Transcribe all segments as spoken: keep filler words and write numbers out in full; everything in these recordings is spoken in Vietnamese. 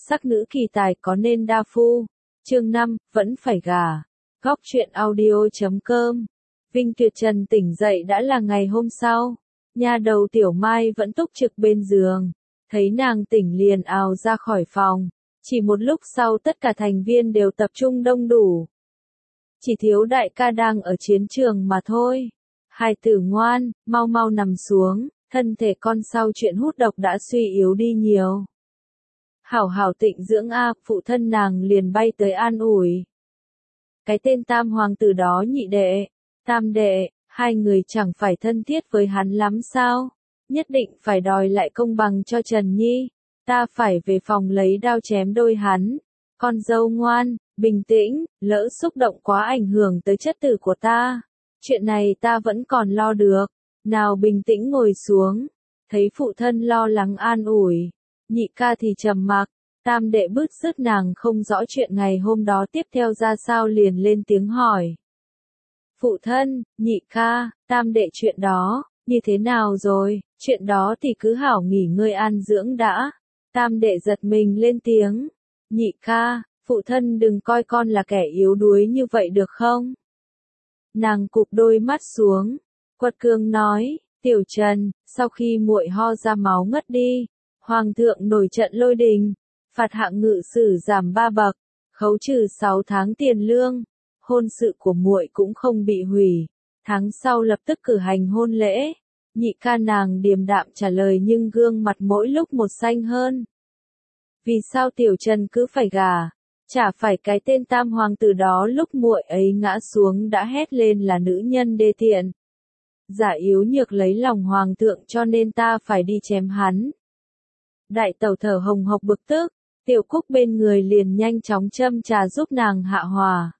sắc nữ kỳ tài có nên đa phu. Chương năm, vẫn phải gả. Góc truyện audio.com. Vinh Tuyệt Trần tỉnh dậy đã là ngày hôm sau. Nha đầu Tiểu Mai vẫn túc trực bên giường. Thấy nàng tỉnh liền ào ra khỏi phòng. Chỉ một lúc sau tất cả thành viên đều tập trung đông đủ. Chỉ thiếu đại ca đang ở chiến trường mà thôi. Hài tử ngoan, mau mau nằm xuống, thân thể con sau chuyện hút độc đã suy yếu đi nhiều. Hảo hảo tịnh dưỡng a, phụ thân nàng liền bay tới an ủi. Cái tên tam hoàng tử đó nhị đệ, tam đệ, hai người chẳng phải thân thiết với hắn lắm sao? Nhất định phải đòi lại công bằng cho Trần Nhi. Ta phải về phòng lấy đao chém đôi hắn. Con dâu ngoan, bình tĩnh, lỡ xúc động quá ảnh hưởng tới chất tử của ta. Chuyện này ta vẫn còn lo được. Nào bình tĩnh ngồi xuống. Thấy phụ thân lo lắng an ủi. Nhị ca thì trầm mặc. Tam đệ bứt rứt nàng không rõ chuyện ngày hôm đó tiếp theo ra sao liền lên tiếng hỏi. Phụ thân, nhị ca, tam đệ chuyện đó, như thế nào rồi? Chuyện đó thì cứ hảo nghỉ ngơi an dưỡng đã. Tam đệ giật mình lên tiếng. Nhị ca, phụ thân đừng coi con là kẻ yếu đuối như vậy được không? Nàng cụp đôi mắt xuống. Quật cường nói, Tiểu Trần, sau khi muội ho ra máu ngất đi, Hoàng thượng nổi trận lôi đình, phạt hạng ngự sử giảm ba bậc, khấu trừ sáu tháng tiền lương, hôn sự của muội cũng không bị hủy, tháng sau lập tức cử hành hôn lễ. Nhị ca nàng điềm đạm trả lời nhưng gương mặt mỗi lúc một xanh hơn. Vì sao Tiểu Trần cứ phải gả? Chả phải cái tên tam hoàng tử đó lúc muội ấy ngã xuống đã hét lên là nữ nhân đê tiện. Giả yếu nhược lấy lòng hoàng thượng cho nên ta phải đi chém hắn. Đại tẩu thở hồng hộc bực tức, Tiểu Cúc bên người liền nhanh chóng châm trà giúp nàng hạ hòa.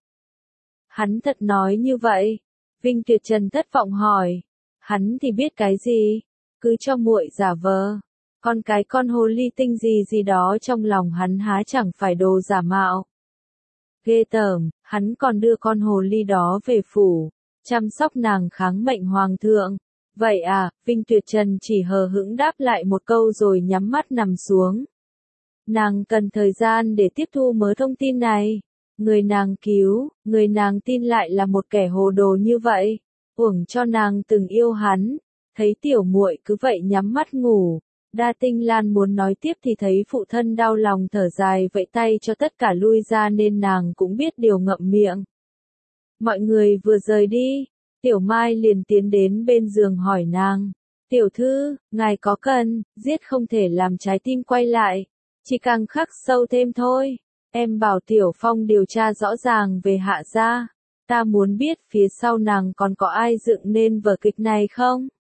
Hắn thật nói như vậy? Vinh Tuyệt Trần thất vọng hỏi. Hắn thì biết cái gì? Cứ cho muội giả vờ. Con cái con hồ ly tinh gì gì đó trong lòng hắn há chẳng phải đồ giả mạo. Ghê tởm, hắn còn đưa con hồ ly đó về phủ, chăm sóc nàng kháng mệnh hoàng thượng. Vậy à, Vinh Tuyệt Trần chỉ hờ hững đáp lại một câu rồi nhắm mắt nằm xuống. Nàng cần thời gian để tiếp thu mớ thông tin này. Người nàng cứu, người nàng tin lại là một kẻ hồ đồ như vậy. Uổng cho nàng từng yêu hắn. Thấy tiểu muội cứ vậy nhắm mắt ngủ. Đa Tinh Lan muốn nói tiếp thì thấy phụ thân đau lòng thở dài vẫy tay cho tất cả lui ra nên nàng cũng biết điều ngậm miệng. Mọi người vừa rời đi, Tiểu Mai liền tiến đến bên giường hỏi nàng. Tiểu thư, ngài có cần, giết không thể làm trái tim quay lại, chỉ càng khắc sâu thêm thôi. Em bảo Tiểu Phong điều tra rõ ràng về Hạ gia, ta muốn biết phía sau nàng còn có ai dựng nên vở kịch này không?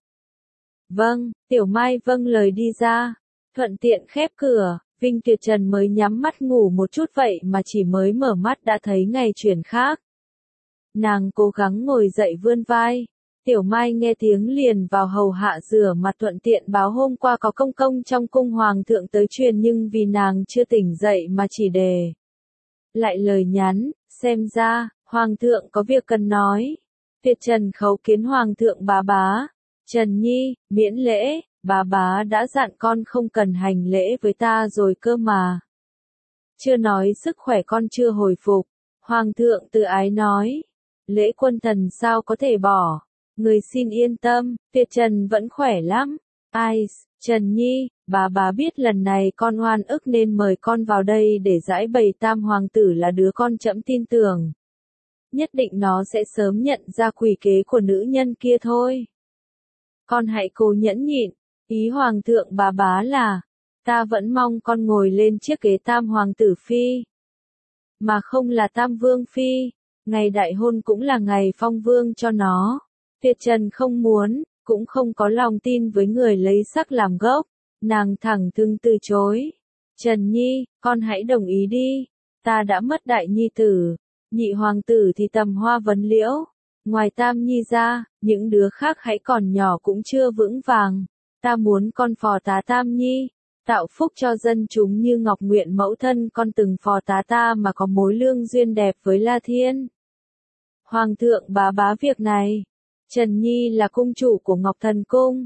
Vâng, Tiểu Mai vâng lời đi ra, thuận tiện khép cửa, Vinh Tuyệt Trần mới nhắm mắt ngủ một chút vậy mà chỉ mới mở mắt đã thấy ngày chuyển khác. Nàng cố gắng ngồi dậy vươn vai, Tiểu Mai nghe tiếng liền vào hầu hạ rửa mặt thuận tiện báo hôm qua có công công trong cung hoàng thượng tới truyền nhưng vì nàng chưa tỉnh dậy mà chỉ đề lại lời nhắn, xem ra, hoàng thượng có việc cần nói. Tuyệt Trần khấu kiến hoàng thượng bá bá. Trần Nhi, miễn lễ, bá bá đã dặn con không cần hành lễ với ta rồi cơ mà. Chưa nói sức khỏe con chưa hồi phục, hoàng thượng tự ái nói. Lễ quân thần sao có thể bỏ, người xin yên tâm, Tuyệt Trần vẫn khỏe lắm. Ai, Trần Nhi, bá bá biết lần này con oan ức nên mời con vào đây để giải bày tam hoàng tử là đứa con trẫm tin tưởng. Nhất định nó sẽ sớm nhận ra quỷ kế của nữ nhân kia thôi. Con hãy cố nhẫn nhịn, ý hoàng thượng bá bá là, ta vẫn mong con ngồi lên chiếc ghế tam hoàng tử phi. Mà không là tam vương phi, ngày đại hôn cũng là ngày phong vương cho nó. Tuyệt Trần không muốn, cũng không có lòng tin với người lấy sắc làm gốc, nàng thẳng thừng từ chối. Trần Nhi, con hãy đồng ý đi, ta đã mất đại nhi tử, nhị hoàng tử thì tầm hoa vấn liễu. Ngoài Tam Nhi ra, những đứa khác hãy còn nhỏ cũng chưa vững vàng. Ta muốn con phò tá Tam Nhi, tạo phúc cho dân chúng như Ngọc Nguyện mẫu thân con từng phò tá ta mà có mối lương duyên đẹp với La Thiên. Hoàng thượng bá bá việc này, Trần Nhi là cung chủ của Ngọc Thần Cung,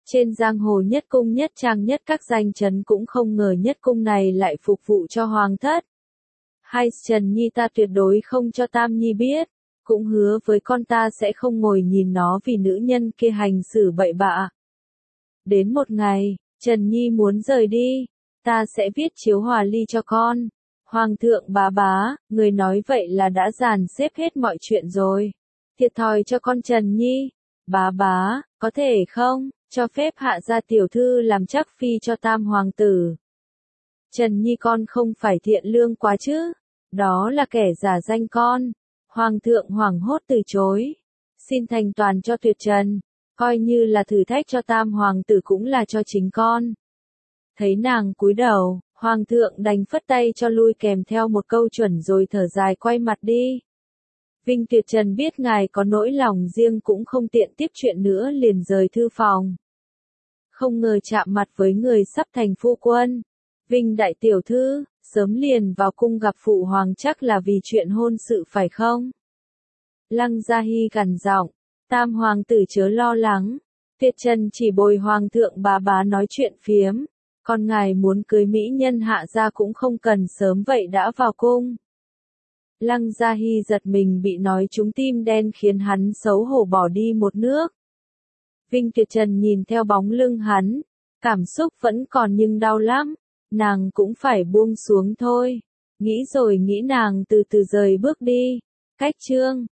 Trên giang hồ nhất cung nhất trang nhất các danh chấn cũng không ngờ nhất cung này lại phục vụ cho hoàng thất. Hay Trần Nhi ta tuyệt đối không cho Tam Nhi biết, cũng hứa với con ta sẽ không ngồi nhìn nó vì nữ nhân kia hành xử bậy bạ. Đến một ngày, Trần Nhi muốn rời đi, ta sẽ viết chiếu hòa ly cho con. Hoàng thượng bá bá, người nói vậy là đã dàn xếp hết mọi chuyện rồi. Thiệt thòi cho con Trần Nhi. Bá bá, có thể không, cho phép hạ gia tiểu thư làm chắc phi cho tam hoàng tử. Trần Nhi con không phải thiện lương quá chứ, đó là kẻ giả danh con. Hoàng thượng hoảng hốt từ chối. Xin thành toàn cho Tuyệt Trần, coi như là thử thách cho tam hoàng tử cũng là cho chính con. Thấy nàng cúi đầu, hoàng thượng đành phất tay cho lui kèm theo một câu chuẩn rồi thở dài quay mặt đi. Vinh Tuyệt Trần biết ngài có nỗi lòng riêng cũng không tiện tiếp chuyện nữa liền rời thư phòng. Không ngờ chạm mặt với người sắp thành phu quân. Vinh đại tiểu thư, sớm liền vào cung gặp phụ hoàng chắc là vì chuyện hôn sự phải không? Lăng Gia Hy gằn giọng, tam hoàng tử chớ lo lắng. Tuyệt Trần chỉ bồi hoàng thượng bà bá nói chuyện phiếm. Còn ngài muốn cưới mỹ nhân hạ gia cũng không cần sớm vậy đã vào cung. Lăng Gia Hy giật mình bị nói trúng tim đen khiến hắn xấu hổ bỏ đi một nước. Vinh Tuyệt Trần nhìn theo bóng lưng hắn, cảm xúc vẫn còn nhưng đau lắm, nàng cũng phải buông xuống thôi. Nghĩ rồi nghĩ nàng từ từ rời bước đi. Cách chương